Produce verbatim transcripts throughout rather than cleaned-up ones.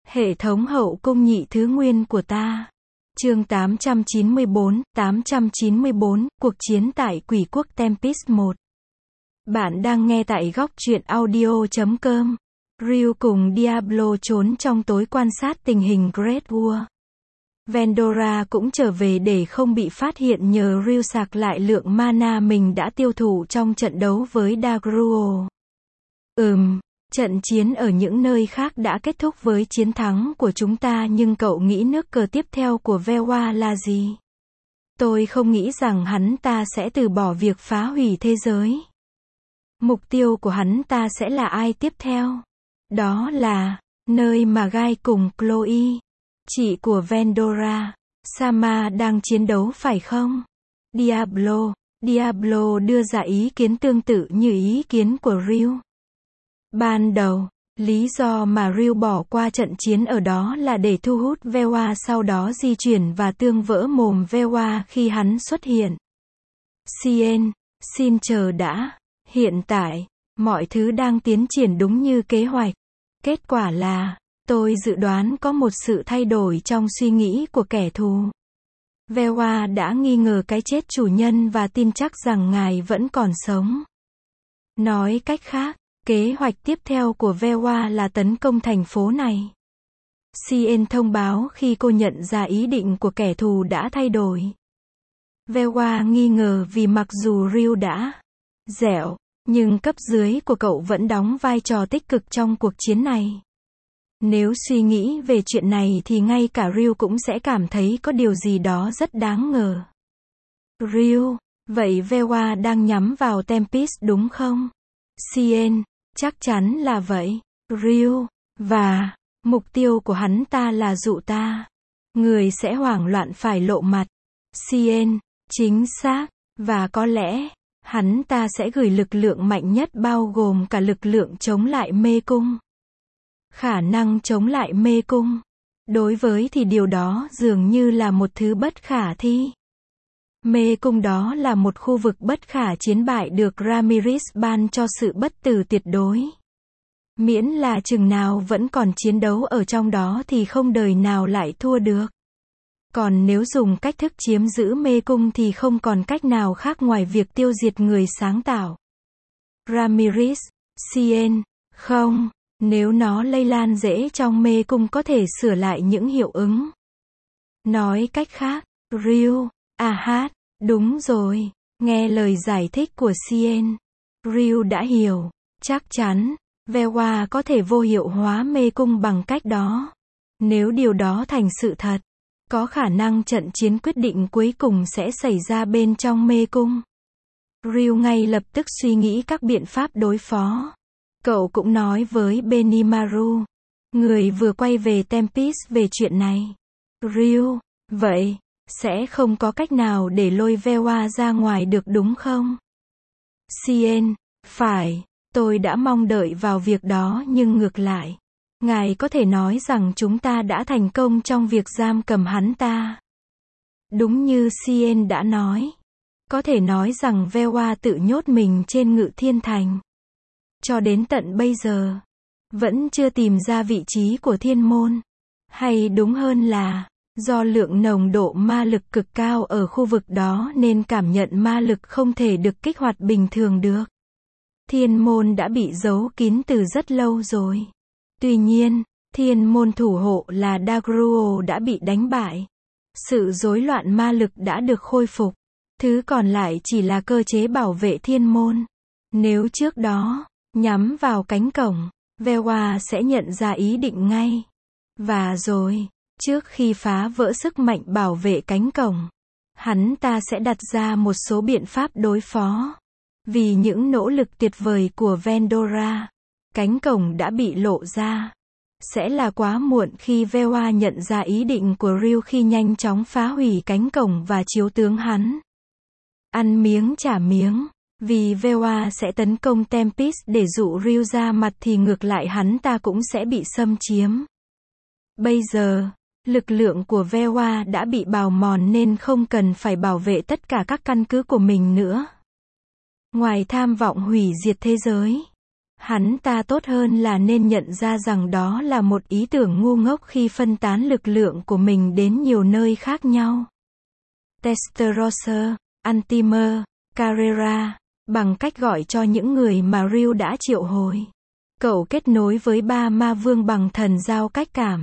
Hệ thống hậu cung nhị thứ nguyên của ta. Chương tám trăm chín mươi bốn, tám trăm chín mươi bốn, cuộc chiến tại quỷ quốc Tempest một. Bạn đang nghe tại góc truyện audio chấm com. Ryu cùng Diablo trốn trong tối quan sát tình hình Great War. Vendora cũng trở về để không bị phát hiện nhờ Ryu sạc lại lượng mana mình đã tiêu thụ trong trận đấu với Dagruo. Ừm, trận chiến ở những nơi khác đã kết thúc với chiến thắng của chúng ta, nhưng cậu nghĩ nước cờ tiếp theo của Vewa là gì? Tôi không nghĩ rằng hắn ta sẽ từ bỏ việc phá hủy thế giới. Mục tiêu của hắn ta sẽ là ai tiếp theo? Đó là nơi mà Guy cùng Chloe, chị của Vendora, Sama đang chiến đấu phải không? Diablo, Diablo đưa ra ý kiến tương tự như ý kiến của Ryu. Ban đầu, lý do mà Ryu bỏ qua trận chiến ở đó là để thu hút Vewa, sau đó di chuyển và tương vỡ mồm Vewa khi hắn xuất hiện. Cien, xin chờ đã. Hiện tại, mọi thứ đang tiến triển đúng như kế hoạch. Kết quả là, tôi dự đoán có một sự thay đổi trong suy nghĩ của kẻ thù. Vewa đã nghi ngờ cái chết chủ nhân và tin chắc rằng ngài vẫn còn sống. Nói cách khác, kế hoạch tiếp theo của Vewa là tấn công thành phố này. Cien thông báo khi cô nhận ra ý định của kẻ thù đã thay đổi. Vewa nghi ngờ vì mặc dù Ryu đã dẻo, nhưng cấp dưới của cậu vẫn đóng vai trò tích cực trong cuộc chiến này. Nếu suy nghĩ về chuyện này thì ngay cả Ryu cũng sẽ cảm thấy có điều gì đó rất đáng ngờ. Ryu, vậy Vewa đang nhắm vào Tempest đúng không? Cien, chắc chắn là vậy. Ryu, và mục tiêu của hắn ta là dụ ta. Người sẽ hoảng loạn phải lộ mặt. Cien, chính xác, và có lẽ hắn ta sẽ gửi lực lượng mạnh nhất bao gồm cả lực lượng chống lại mê cung. Khả năng chống lại mê cung. Đối với thì điều đó dường như là một thứ bất khả thi. Mê cung đó là một khu vực bất khả chiến bại được Ramirez ban cho sự bất tử tuyệt đối. Miễn là chừng nào vẫn còn chiến đấu ở trong đó thì không đời nào lại thua được. Còn nếu dùng cách thức chiếm giữ mê cung thì không còn cách nào khác ngoài việc tiêu diệt người sáng tạo. Ramirez, Cien, không, nếu nó lây lan dễ trong mê cung có thể sửa lại những hiệu ứng. Nói cách khác, Ryu, à hát, đúng rồi, nghe lời giải thích của Cien, Ryu đã hiểu, chắc chắn, Vewa có thể vô hiệu hóa mê cung bằng cách đó. Nếu điều đó thành sự thật, có khả năng trận chiến quyết định cuối cùng sẽ xảy ra bên trong mê cung. Ryu ngay lập tức suy nghĩ các biện pháp đối phó. Cậu cũng nói với Benimaru, người vừa quay về Tempest, về chuyện này. Ryu, vậy, sẽ không có cách nào để lôi Vewa ra ngoài được đúng không? Cien, phải, tôi đã mong đợi vào việc đó, nhưng ngược lại, ngài có thể nói rằng chúng ta đã thành công trong việc giam cầm hắn ta. Đúng như Cien đã nói, có thể nói rằng Vewa tự nhốt mình trên Ngự Thiên Thành. Cho đến tận bây giờ, vẫn chưa tìm ra vị trí của thiên môn. Hay đúng hơn là, do lượng nồng độ ma lực cực cao ở khu vực đó nên cảm nhận ma lực không thể được kích hoạt bình thường được. Thiên môn đã bị giấu kín từ rất lâu rồi. Tuy nhiên, thiên môn thủ hộ là Dagruo đã bị đánh bại. Sự rối loạn ma lực đã được khôi phục. Thứ còn lại chỉ là cơ chế bảo vệ thiên môn. Nếu trước đó, nhắm vào cánh cổng, Vewa sẽ nhận ra ý định ngay. Và rồi, trước khi phá vỡ sức mạnh bảo vệ cánh cổng, hắn ta sẽ đặt ra một số biện pháp đối phó. Vì những nỗ lực tuyệt vời của Vendora, cánh cổng đã bị lộ ra. Sẽ là quá muộn khi Vewa nhận ra ý định của Ryu khi nhanh chóng phá hủy cánh cổng và chiếu tướng hắn. Ăn miếng trả miếng. Vì Vewa sẽ tấn công Tempest để dụ Ryu ra mặt thì ngược lại hắn ta cũng sẽ bị xâm chiếm. Bây giờ, lực lượng của Vewa đã bị bào mòn nên không cần phải bảo vệ tất cả các căn cứ của mình nữa. Ngoài tham vọng hủy diệt thế giới, Hắn ta tốt hơn là nên nhận ra rằng đó là một ý tưởng ngu ngốc khi phân tán lực lượng của mình đến nhiều nơi khác nhau. Testarossa, Antimer, Carrera, bằng cách gọi cho những người mà Ryu đã triệu hồi. Cậu kết nối với ba ma vương bằng thần giao cách cảm.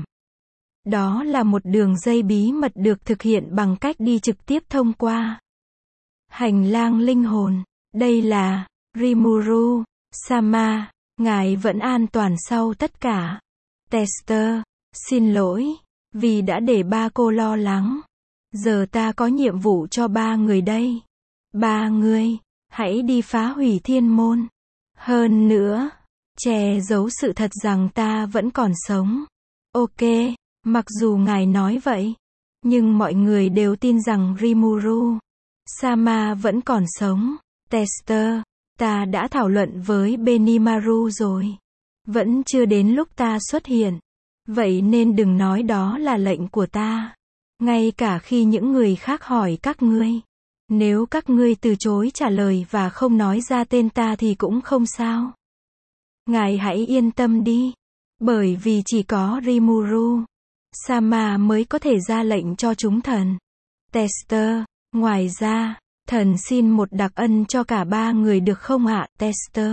Đó là một đường dây bí mật được thực hiện bằng cách đi trực tiếp thông qua hành lang linh hồn. Đây là Rimuru Sama, ngài vẫn an toàn sau tất cả. Tester, xin lỗi, vì đã để ba cô lo lắng. Giờ ta có nhiệm vụ cho ba người đây. Ba người, hãy đi phá hủy thiên môn. Hơn nữa, che giấu sự thật rằng ta vẫn còn sống. Ok, mặc dù ngài nói vậy, nhưng mọi người đều tin rằng Rimuru Sama vẫn còn sống. Tester, ta đã thảo luận với Benimaru rồi. Vẫn chưa đến lúc ta xuất hiện. Vậy nên đừng nói đó là lệnh của ta. Ngay cả khi những người khác hỏi các ngươi. Nếu các ngươi từ chối trả lời và không nói ra tên ta thì cũng không sao. Ngài hãy yên tâm đi. Bởi vì chỉ có Rimuru Sama mới có thể ra lệnh cho chúng thần. Tester, ngoài ra, thần xin một đặc ân cho cả ba người được không ạ, Tester?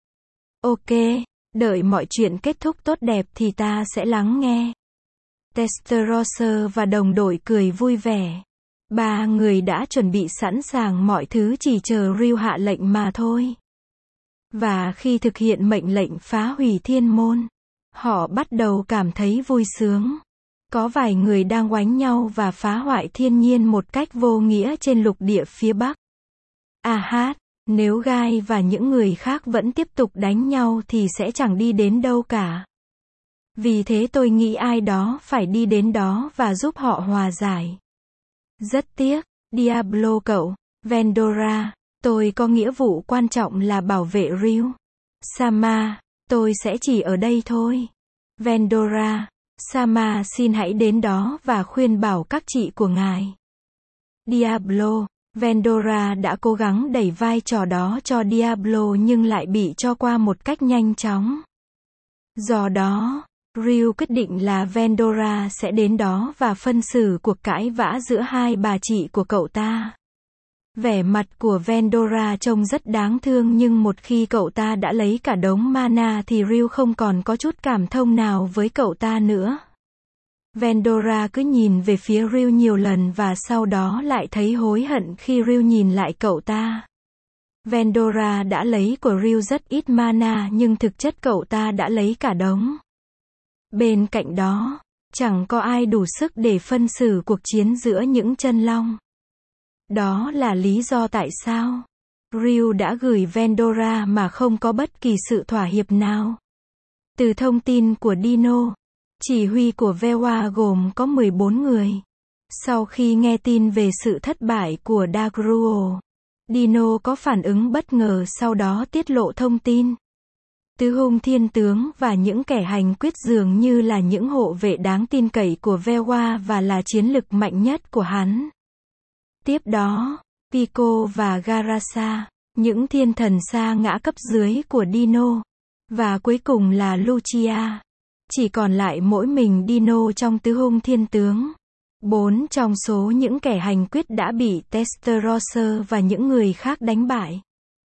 Ok, đợi mọi chuyện kết thúc tốt đẹp thì ta sẽ lắng nghe. Testarossa và đồng đội cười vui vẻ. Ba người đã chuẩn bị sẵn sàng mọi thứ chỉ chờ Ryu hạ lệnh mà thôi. Và khi thực hiện mệnh lệnh phá hủy thiên môn, họ bắt đầu cảm thấy vui sướng. Có vài người đang oánh nhau và phá hoại thiên nhiên một cách vô nghĩa trên lục địa phía Bắc. À hát, nếu Gai và những người khác vẫn tiếp tục đánh nhau thì sẽ chẳng đi đến đâu cả. Vì thế tôi nghĩ ai đó phải đi đến đó và giúp họ hòa giải. Rất tiếc, Diablo cậu, Vendora, tôi có nghĩa vụ quan trọng là bảo vệ Ryu Sama, tôi sẽ chỉ ở đây thôi. Vendora Sama xin hãy đến đó và khuyên bảo các chị của ngài. Diablo, Vendora đã cố gắng đẩy vai trò đó cho Diablo nhưng lại bị cho qua một cách nhanh chóng. Do đó, Ryu quyết định là Vendora sẽ đến đó và phân xử cuộc cãi vã giữa hai bà chị của cậu ta. Vẻ mặt của Vendora trông rất đáng thương nhưng một khi cậu ta đã lấy cả đống mana thì Ryu không còn có chút cảm thông nào với cậu ta nữa. Vendora cứ nhìn về phía Ryu nhiều lần và sau đó lại thấy hối hận khi Ryu nhìn lại cậu ta. Vendora đã lấy của Ryu rất ít mana nhưng thực chất cậu ta đã lấy cả đống. Bên cạnh đó, chẳng có ai đủ sức để phân xử cuộc chiến giữa những chân long. Đó là lý do tại sao Ryu đã gửi Vendora mà không có bất kỳ sự thỏa hiệp nào. Từ thông tin của Dino, chỉ huy của Vewa gồm có mười bốn người. Sau khi nghe tin về sự thất bại của Dagruo, Dino có phản ứng bất ngờ sau đó tiết lộ thông tin. Tứ hung thiên tướng và những kẻ hành quyết dường như là những hộ vệ đáng tin cậy của Vewa và là chiến lực mạnh nhất của hắn. Tiếp đó, Pico và Garasa, những thiên thần sa ngã cấp dưới của Dino. Và cuối cùng là Lucia. Chỉ còn lại mỗi mình Dino trong tứ hung thiên tướng. Bốn trong số những kẻ hành quyết đã bị Testarossa và những người khác đánh bại.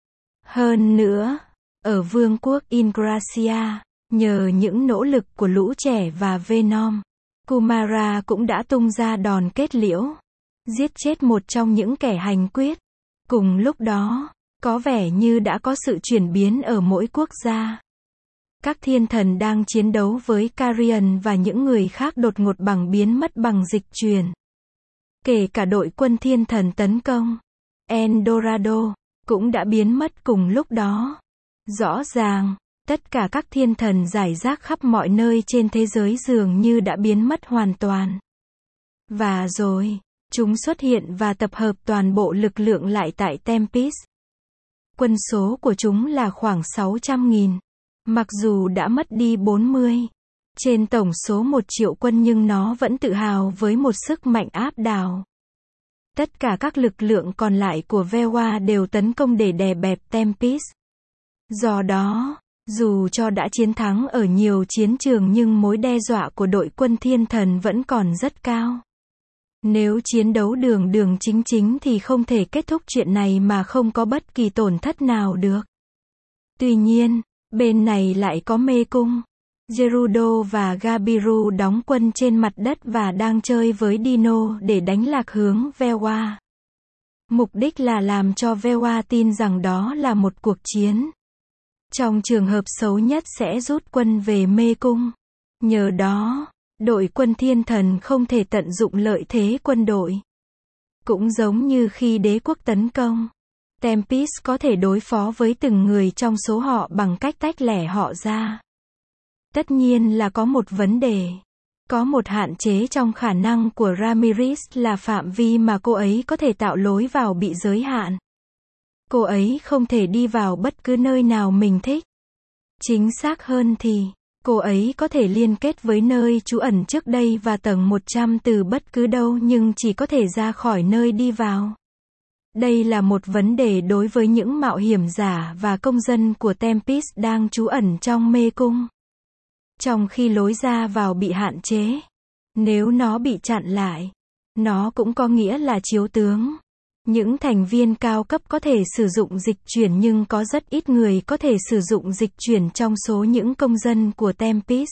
Hơn nữa, ở vương quốc Ingracia, nhờ những nỗ lực của lũ trẻ và Venom, Kumara cũng đã tung ra đòn kết liễu, giết chết một trong những kẻ hành quyết. Cùng lúc đó, có vẻ như đã có sự chuyển biến ở mỗi quốc gia. Các thiên thần đang chiến đấu với Carrion và những người khác đột ngột bằng biến mất bằng dịch chuyển. Kể cả đội quân thiên thần tấn công, Eldorado, cũng đã biến mất cùng lúc đó. Rõ ràng, tất cả các thiên thần rải rác khắp mọi nơi trên thế giới dường như đã biến mất hoàn toàn. Và rồi, chúng xuất hiện và tập hợp toàn bộ lực lượng lại tại Tempest. Quân số của chúng là khoảng sáu trăm nghìn. Mặc dù đã mất đi bốn mươi trên tổng số một triệu quân nhưng nó vẫn tự hào với một sức mạnh áp đảo. Tất cả các lực lượng còn lại của Vewa đều tấn công để đè bẹp Tempest. Do đó, Dù cho đã chiến thắng ở nhiều chiến trường nhưng mối đe dọa của đội quân thiên thần vẫn còn rất cao. Nếu chiến đấu đường đường chính chính thì không thể kết thúc chuyện này mà không có bất kỳ tổn thất nào được. Tuy nhiên, bên này lại có mê cung. Gerudo và Gabiru đóng quân trên mặt đất và đang chơi với Dino để đánh lạc hướng Vewa. Mục đích là làm cho Vewa tin rằng đó là một cuộc chiến. Trong trường hợp xấu nhất sẽ rút quân về mê cung. Nhờ đó, đội quân thiên thần không thể tận dụng lợi thế quân đội. Cũng giống như khi đế quốc tấn công, Tempest có thể đối phó với từng người trong số họ bằng cách tách lẻ họ ra. Tất nhiên là có một vấn đề. Có một hạn chế trong khả năng của Ramirez là phạm vi mà cô ấy có thể tạo lối vào bị giới hạn. Cô ấy không thể đi vào bất cứ nơi nào mình thích. Chính xác hơn thì, cô ấy có thể liên kết với nơi trú ẩn trước đây và tầng một trăm từ bất cứ đâu nhưng chỉ có thể ra khỏi nơi đi vào. Đây là một vấn đề đối với những mạo hiểm giả và công dân của Tempest đang trú ẩn trong mê cung. Trong khi lối ra vào bị hạn chế, nếu nó bị chặn lại, nó cũng có nghĩa là chiếu tướng. Những thành viên cao cấp có thể sử dụng dịch chuyển nhưng có rất ít người có thể sử dụng dịch chuyển trong số những công dân của Tempest.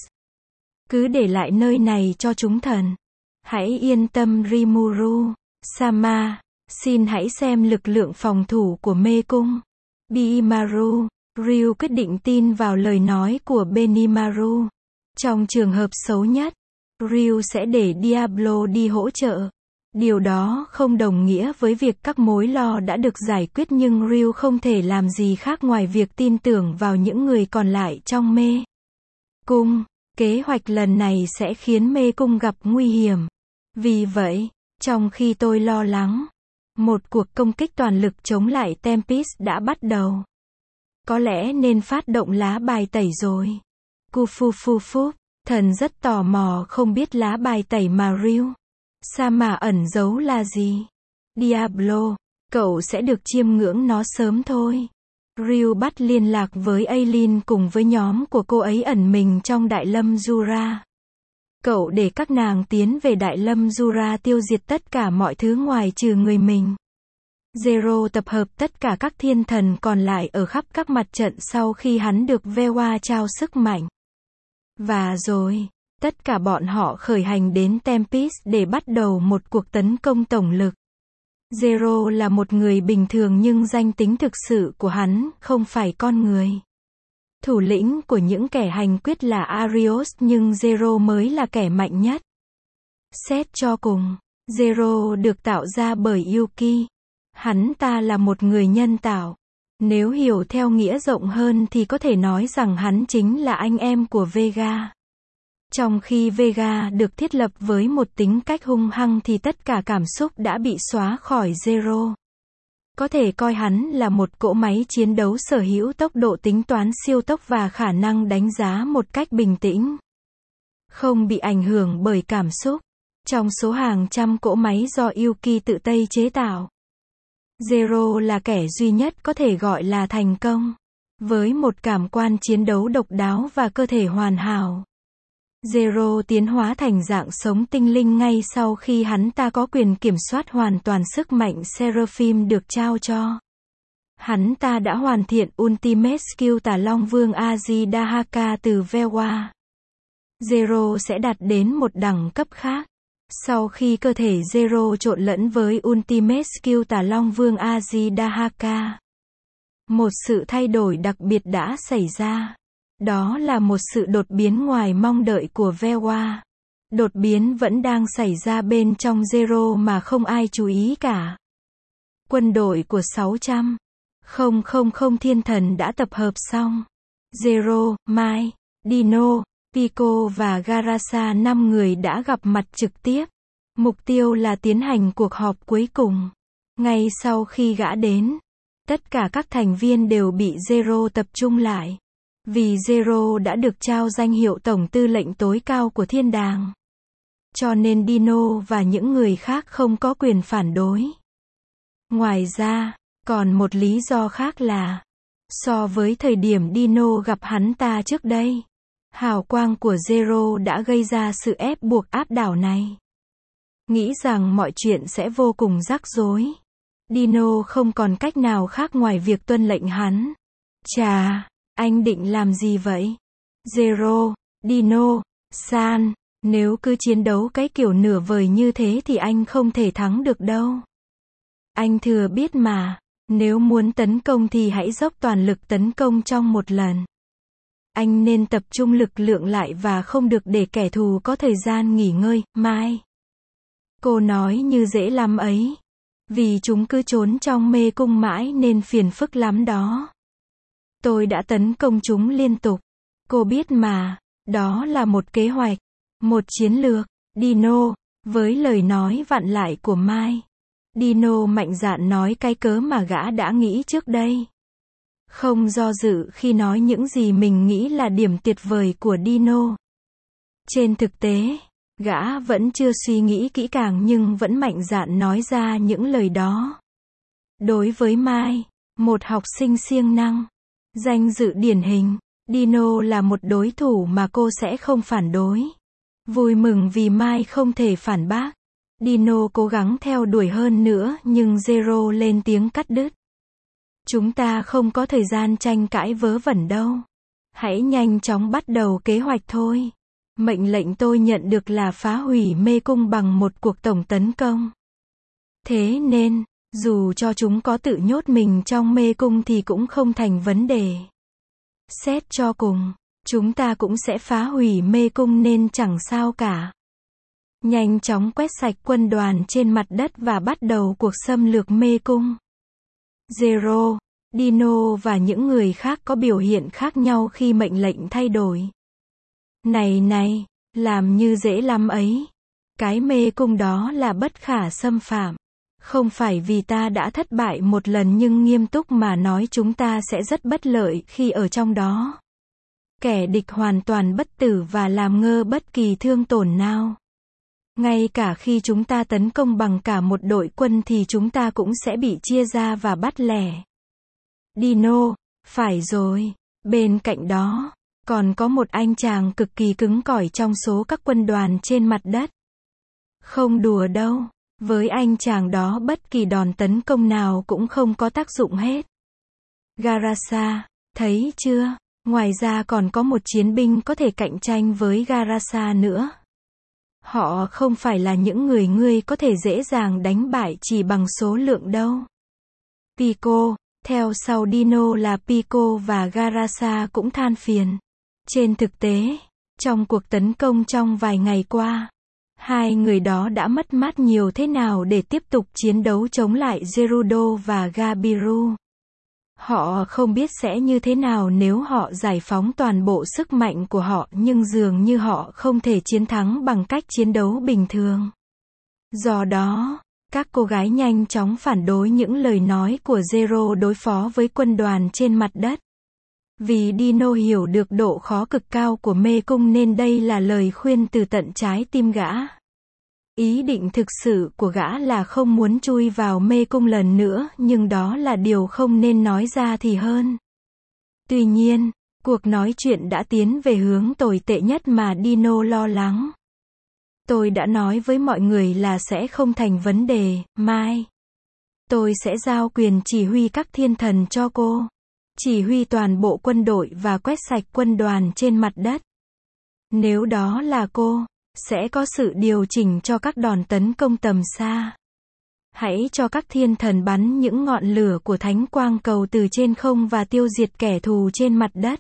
Cứ để lại nơi này cho chúng thần. Hãy yên tâm Rimuru, Sama, xin hãy xem lực lượng phòng thủ của mê cung. Benimaru, Ryu quyết định tin vào lời nói của Benimaru. Trong trường hợp xấu nhất, Ryu sẽ để Diablo đi hỗ trợ. Điều đó không đồng nghĩa với việc các mối lo đã được giải quyết nhưng Ryu không thể làm gì khác ngoài việc tin tưởng vào những người còn lại trong mê cung. Kế hoạch lần này sẽ khiến mê cung gặp nguy hiểm. Vì vậy, trong khi tôi lo lắng, một cuộc công kích toàn lực chống lại Tempest đã bắt đầu. Có lẽ nên phát động lá bài tẩy rồi. Kufufufu, thần rất tò mò không biết lá bài tẩy mà Ryu Sama ẩn giấu là gì. Diablo, cậu sẽ được chiêm ngưỡng nó sớm thôi. Ryu bắt liên lạc với Aileen cùng với nhóm của cô ấy ẩn mình trong Đại Lâm Jura. Cậu để các nàng tiến về Đại Lâm Jura tiêu diệt tất cả mọi thứ ngoài trừ người mình. Zero tập hợp tất cả các thiên thần còn lại ở khắp các mặt trận sau khi hắn được Vewa trao sức mạnh. Và rồi, tất cả bọn họ khởi hành đến Tempest để bắt đầu một cuộc tấn công tổng lực. Zero là một người bình thường nhưng danh tính thực sự của hắn không phải con người. Thủ lĩnh của những kẻ hành quyết là Arios nhưng Zero mới là kẻ mạnh nhất. Xét cho cùng, Zero được tạo ra bởi Yuki. Hắn ta là một người nhân tạo. Nếu hiểu theo nghĩa rộng hơn thì có thể nói rằng hắn chính là anh em của Vega. Trong khi Vega được thiết lập với một tính cách hung hăng thì tất cả cảm xúc đã bị xóa khỏi Zero. Có thể coi hắn là một cỗ máy chiến đấu sở hữu tốc độ tính toán siêu tốc và khả năng đánh giá một cách bình tĩnh. Không bị ảnh hưởng bởi cảm xúc. Trong số hàng trăm cỗ máy do Yuki tự tay chế tạo, Zero là kẻ duy nhất có thể gọi là thành công. Với một cảm quan chiến đấu độc đáo và cơ thể hoàn hảo, Zero tiến hóa thành dạng sống tinh linh ngay sau khi hắn ta có quyền kiểm soát hoàn toàn sức mạnh Seraphim được trao cho. Hắn ta đã hoàn thiện Ultimate Skill Tà Long Vương Azidahaka từ Vewa. Zero sẽ đạt đến một đẳng cấp khác. Sau khi cơ thể Zero trộn lẫn với Ultimate Skill Tà Long Vương Azidahaka, một sự thay đổi đặc biệt đã xảy ra. Đó là một sự đột biến ngoài mong đợi của Vewa. Đột biến vẫn đang xảy ra bên trong Zero mà không ai chú ý cả. Quân đội của sáu trăm nghìn thiên thần đã tập hợp xong. Zero, Mai, Dino, Pico và Garasa năm người đã gặp mặt trực tiếp. Mục tiêu là tiến hành cuộc họp cuối cùng. Ngay sau khi gã đến, tất cả các thành viên đều bị Zero tập trung lại. Vì Zero đã được trao danh hiệu tổng tư lệnh tối cao của thiên đàng. Cho nên Dino và những người khác không có quyền phản đối. Ngoài ra, còn một lý do khác là So với thời điểm Dino gặp hắn ta trước đây, hào quang của Zero đã gây ra sự ép buộc áp đảo này. Nghĩ rằng mọi chuyện sẽ vô cùng rắc rối. Dino không còn cách nào khác ngoài việc tuân lệnh hắn. Chà, anh định làm gì vậy? Zero, Dino, San, nếu cứ chiến đấu cái kiểu nửa vời như thế thì anh không thể thắng được đâu. Anh thừa biết mà, nếu muốn tấn công thì hãy dốc toàn lực tấn công trong một lần. Anh nên tập trung lực lượng lại và không được để kẻ thù có thời gian nghỉ ngơi, mai. Cô nói như dễ lắm ấy. Vì chúng cứ trốn trong mê cung mãi nên phiền phức lắm đó. Tôi đã tấn công chúng liên tục. Cô biết mà, đó là một kế hoạch, một chiến lược. Dino, với lời nói vặn lại của Mai. Dino mạnh dạn nói cái cớ mà gã đã nghĩ trước đây. Không do dự khi nói những gì mình nghĩ là điểm tuyệt vời của Dino. Trên thực tế, gã vẫn chưa suy nghĩ kỹ càng nhưng vẫn mạnh dạn nói ra những lời đó. Đối với Mai, một học sinh siêng năng, danh dự điển hình, Dino là một đối thủ mà cô sẽ không phản đối. Vui mừng vì Mai không thể phản bác. Dino cố gắng theo đuổi hơn nữa nhưng Zero lên tiếng cắt đứt. Chúng ta không có thời gian tranh cãi vớ vẩn đâu. Hãy nhanh chóng bắt đầu kế hoạch thôi. Mệnh lệnh tôi nhận được là phá hủy mê cung bằng một cuộc tổng tấn công. Thế nên, dù cho chúng có tự nhốt mình trong mê cung thì cũng không thành vấn đề. Xét cho cùng, chúng ta cũng sẽ phá hủy mê cung nên chẳng sao cả. Nhanh chóng quét sạch quân đoàn trên mặt đất và bắt đầu cuộc xâm lược mê cung. Zero, Dino và những người khác có biểu hiện khác nhau khi mệnh lệnh thay đổi. Này này, làm như dễ lắm ấy. Cái mê cung đó là bất khả xâm phạm. Không phải vì ta đã thất bại một lần nhưng nghiêm túc mà nói chúng ta sẽ rất bất lợi khi ở trong đó. Kẻ địch hoàn toàn bất tử và làm ngơ bất kỳ thương tổn nào. Ngay cả khi chúng ta tấn công bằng cả một đội quân thì chúng ta cũng sẽ bị chia ra và bắt lẻ. Dino, phải rồi, bên cạnh đó, còn có một anh chàng cực kỳ cứng cỏi trong số các quân đoàn trên mặt đất. Không đùa đâu, với anh chàng đó bất kỳ đòn tấn công nào cũng không có tác dụng hết. Garasa, thấy chưa, ngoài ra còn có một chiến binh có thể cạnh tranh với Garasa nữa. Họ không phải là những người ngươi có thể dễ dàng đánh bại chỉ bằng số lượng đâu. Pico, theo sau Dino là Pico và Garasa cũng than phiền. Trên thực tế, trong cuộc tấn công trong vài ngày qua, hai người đó đã mất mát nhiều thế nào để tiếp tục chiến đấu chống lại Gerudo và Gabiru. Họ không biết sẽ như thế nào nếu họ giải phóng toàn bộ sức mạnh của họ nhưng dường như họ không thể chiến thắng bằng cách chiến đấu bình thường. Do đó, các cô gái nhanh chóng phản đối những lời nói của Zero đối phó với quân đoàn trên mặt đất. Vì Dino hiểu được độ khó cực cao của mê cung nên đây là lời khuyên từ tận trái tim gã. Ý định thực sự của gã là không muốn chui vào mê cung lần nữa, nhưng đó là điều không nên nói ra thì hơn. Tuy nhiên, cuộc nói chuyện đã tiến về hướng tồi tệ nhất mà Dino lo lắng. Tôi đã nói với mọi người là sẽ không thành vấn đề, Mai. Tôi sẽ giao quyền chỉ huy các thiên thần cho cô. Chỉ huy toàn bộ quân đội và quét sạch quân đoàn trên mặt đất. Nếu đó là cô, sẽ có sự điều chỉnh cho các đòn tấn công tầm xa. Hãy cho các thiên thần bắn những ngọn lửa của thánh quang cầu từ trên không và tiêu diệt kẻ thù trên mặt đất.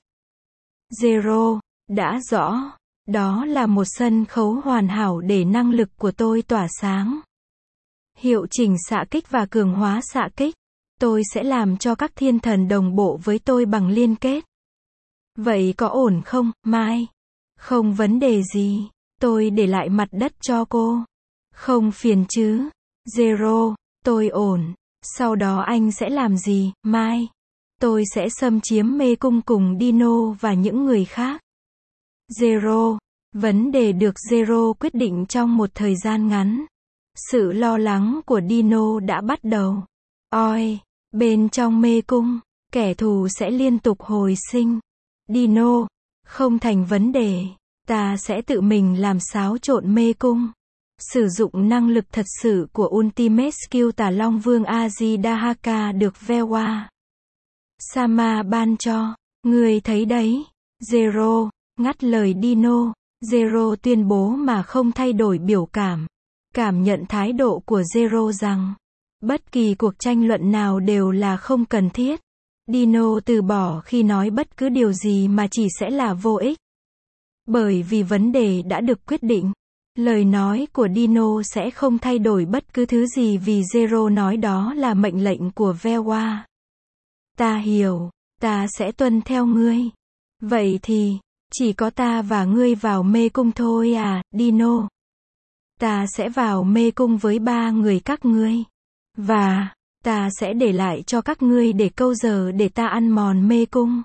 Zero, đã rõ, đó là một sân khấu hoàn hảo để năng lực của tôi tỏa sáng. Hiệu chỉnh xạ kích và cường hóa xạ kích. Tôi sẽ làm cho các thiên thần đồng bộ với tôi bằng liên kết. Vậy có ổn không, Mai? Không vấn đề gì. Tôi để lại mặt đất cho cô. Không phiền chứ. Zero, tôi ổn. Sau đó anh sẽ làm gì, Mai? Tôi sẽ xâm chiếm mê cung cùng Dino và những người khác. Zero, vấn đề được Zero quyết định trong một thời gian ngắn. Sự lo lắng của Dino đã bắt đầu. Oi, bên trong mê cung, kẻ thù sẽ liên tục hồi sinh. Dino, không thành vấn đề. Ta sẽ tự mình làm xáo trộn mê cung. Sử dụng năng lực thật sự của Ultimate Skill Tà Long Vương Ajidahaka được Vewa Sama ban cho. Ngươi thấy đấy. Zero, ngắt lời Dino. Zero tuyên bố mà không thay đổi biểu cảm. Cảm nhận thái độ của Zero rằng, bất kỳ cuộc tranh luận nào đều là không cần thiết. Dino từ bỏ khi nói bất cứ điều gì mà chỉ sẽ là vô ích. Bởi vì vấn đề đã được quyết định. Lời nói của Dino sẽ không thay đổi bất cứ thứ gì vì Zero nói đó là mệnh lệnh của Vewa. Ta hiểu, ta sẽ tuân theo ngươi. Vậy thì, chỉ có ta và ngươi vào mê cung thôi à, Dino. Ta sẽ vào mê cung với ba người các ngươi. Và, ta sẽ để lại cho các ngươi để câu giờ để ta ăn mòn mê cung.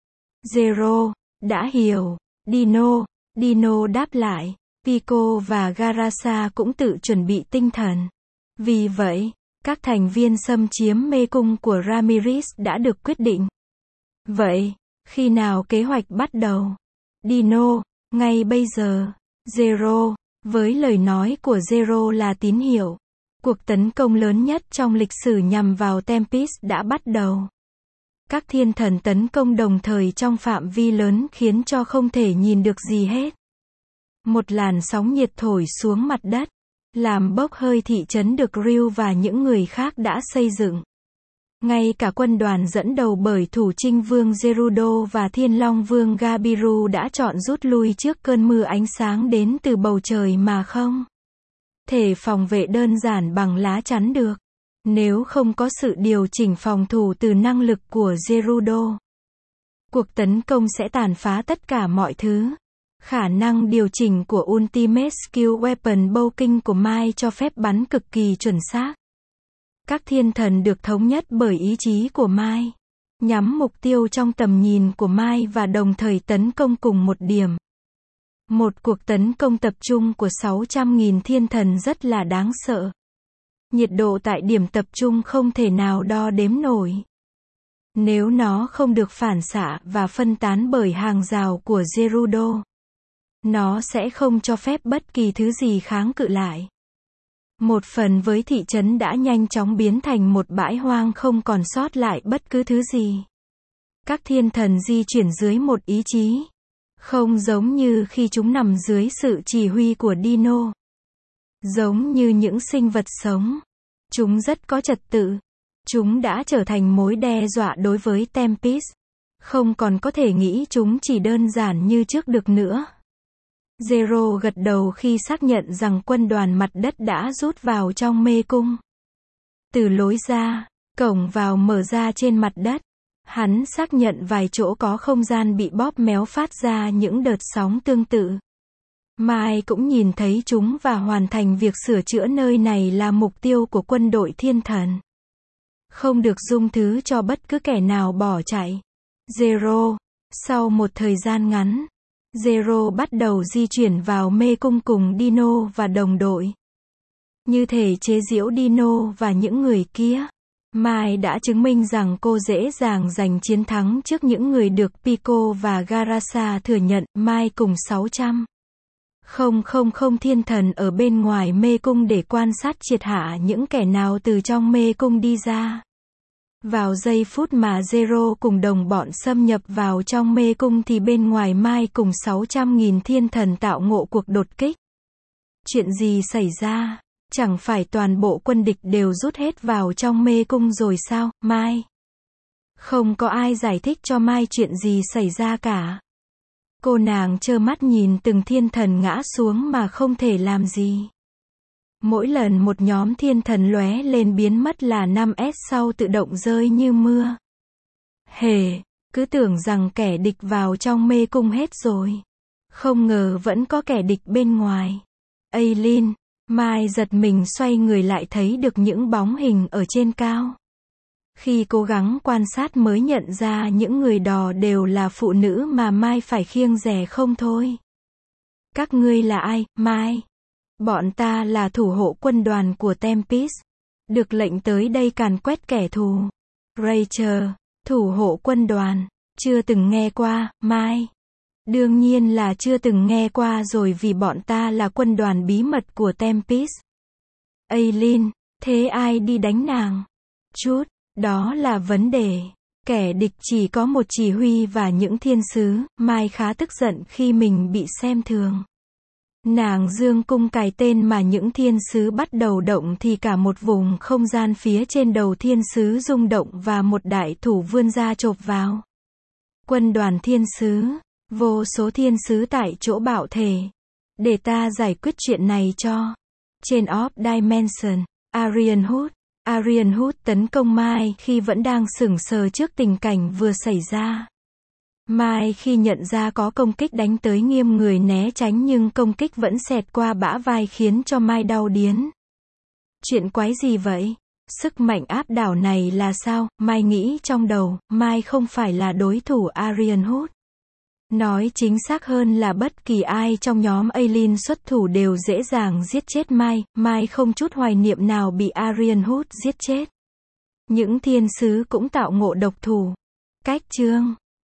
Zero, đã hiểu. Dino, Dino đáp lại. Pico và Garasa cũng tự chuẩn bị tinh thần. Vì vậy, các thành viên xâm chiếm mê cung của Ramirez đã được quyết định. Vậy, khi nào kế hoạch bắt đầu? Dino, ngay bây giờ. Zero, với lời nói của Zero là tín hiệu. Cuộc tấn công lớn nhất trong lịch sử nhằm vào Tempest đã bắt đầu. Các thiên thần tấn công đồng thời trong phạm vi lớn khiến cho không thể nhìn được gì hết. Một làn sóng nhiệt thổi xuống mặt đất, làm bốc hơi thị trấn được Ryu và những người khác đã xây dựng. Ngay cả quân đoàn dẫn đầu bởi thủ trinh vương Gerudo và thiên long vương Gabiru đã chọn rút lui trước cơn mưa ánh sáng đến từ bầu trời mà không thể phòng vệ đơn giản bằng lá chắn được. Nếu không có sự điều chỉnh phòng thủ từ năng lực của Gerudo, cuộc tấn công sẽ tàn phá tất cả mọi thứ. Khả năng điều chỉnh của Ultimate Skill Weapon Bowking của Mai cho phép bắn cực kỳ chuẩn xác. Các thiên thần được thống nhất bởi ý chí của Mai, nhắm mục tiêu trong tầm nhìn của Mai và đồng thời tấn công cùng một điểm. Một cuộc tấn công tập trung của sáu trăm nghìn thiên thần rất là đáng sợ. Nhiệt độ tại điểm tập trung không thể nào đo đếm nổi. Nếu nó không được phản xạ và phân tán bởi hàng rào của Gerudo, nó sẽ không cho phép bất kỳ thứ gì kháng cự lại. Một phần với thị trấn đã nhanh chóng biến thành một bãi hoang không còn sót lại bất cứ thứ gì. Các thiên thần di chuyển dưới một ý chí. Không giống như khi chúng nằm dưới sự chỉ huy của Dino. Giống như những sinh vật sống. Chúng rất có trật tự. Chúng đã trở thành mối đe dọa đối với Tempest. Không còn có thể nghĩ chúng chỉ đơn giản như trước được nữa. Zero gật đầu khi xác nhận rằng quân đoàn mặt đất đã rút vào trong mê cung. Từ lối ra, cổng vào mở ra trên mặt đất. Hắn xác nhận vài chỗ có không gian bị bóp méo phát ra những đợt sóng tương tự. Mai cũng nhìn thấy chúng và hoàn thành việc sửa chữa nơi này là mục tiêu của quân đội thiên thần. Không được dung thứ cho bất cứ kẻ nào bỏ chạy. Zero, sau một thời gian ngắn, Zero bắt đầu di chuyển vào mê cung cùng Dino và đồng đội. Như thể chế giễu Dino và những người kia. Mai đã chứng minh rằng cô dễ dàng giành chiến thắng trước những người được Pico và Garasa thừa nhận. Mai cùng sáu trăm không không không thiên thần ở bên ngoài mê cung để quan sát triệt hạ những kẻ nào từ trong mê cung đi ra. Vào giây phút mà Zero cùng đồng bọn xâm nhập vào trong mê cung thì bên ngoài Mai cùng sáu trăm nghìn thiên thần tạo ngộ cuộc đột kích. Chuyện gì xảy ra? Chẳng phải toàn bộ quân địch đều rút hết vào trong mê cung rồi sao, Mai? Không có ai giải thích cho Mai chuyện gì xảy ra cả. Cô nàng trơ mắt nhìn từng thiên thần ngã xuống mà không thể làm gì. Mỗi lần một nhóm thiên thần lóe lên biến mất là năm S sau tự động rơi như mưa. Hề, cứ tưởng rằng kẻ địch vào trong mê cung hết rồi. Không ngờ vẫn có kẻ địch bên ngoài. Aileen, Mai giật mình xoay người lại thấy được những bóng hình ở trên cao. Khi cố gắng quan sát mới nhận ra những người đò đều là phụ nữ mà Mai phải kiêng dè không thôi. Các ngươi là ai, Mai? Bọn ta là thủ hộ quân đoàn của Tempest. Được lệnh tới đây càn quét kẻ thù. Rachel, Thủ hộ quân đoàn. Chưa từng nghe qua, Mai. Đương nhiên là chưa từng nghe qua rồi vì bọn ta là quân đoàn bí mật của Tempest. Aileen, thế ai đi đánh nàng? Chút, đó là vấn đề. Kẻ địch chỉ có một chỉ huy và những thiên sứ, Mai khá tức giận khi mình bị xem thường. Nàng dương cung cài tên mà những thiên sứ bắt đầu động thì cả một vùng không gian phía trên đầu thiên sứ rung động và một đại thủ vươn ra chộp vào. Quân đoàn thiên sứ, vô số thiên sứ tại chỗ bạo thể. Để ta giải quyết chuyện này cho. Trên Off Dimension, Arian Hood. Arian Hood tấn công Mai khi vẫn đang sững sờ trước tình cảnh vừa xảy ra. Mai khi nhận ra có công kích đánh tới nghiêng người né tránh nhưng công kích vẫn xẹt qua bả vai khiến cho Mai đau điếng. Chuyện quái gì vậy? Sức mạnh áp đảo này là sao? Mai nghĩ trong đầu, Mai không phải là đối thủ Arian Hood. Nói chính xác hơn là bất kỳ ai trong nhóm Aileen xuất thủ đều dễ dàng giết chết Mai, Mai không chút hoài niệm nào bị Arian Hood giết chết. Những thiên sứ cũng tạo ngộ độc thủ. Cách chương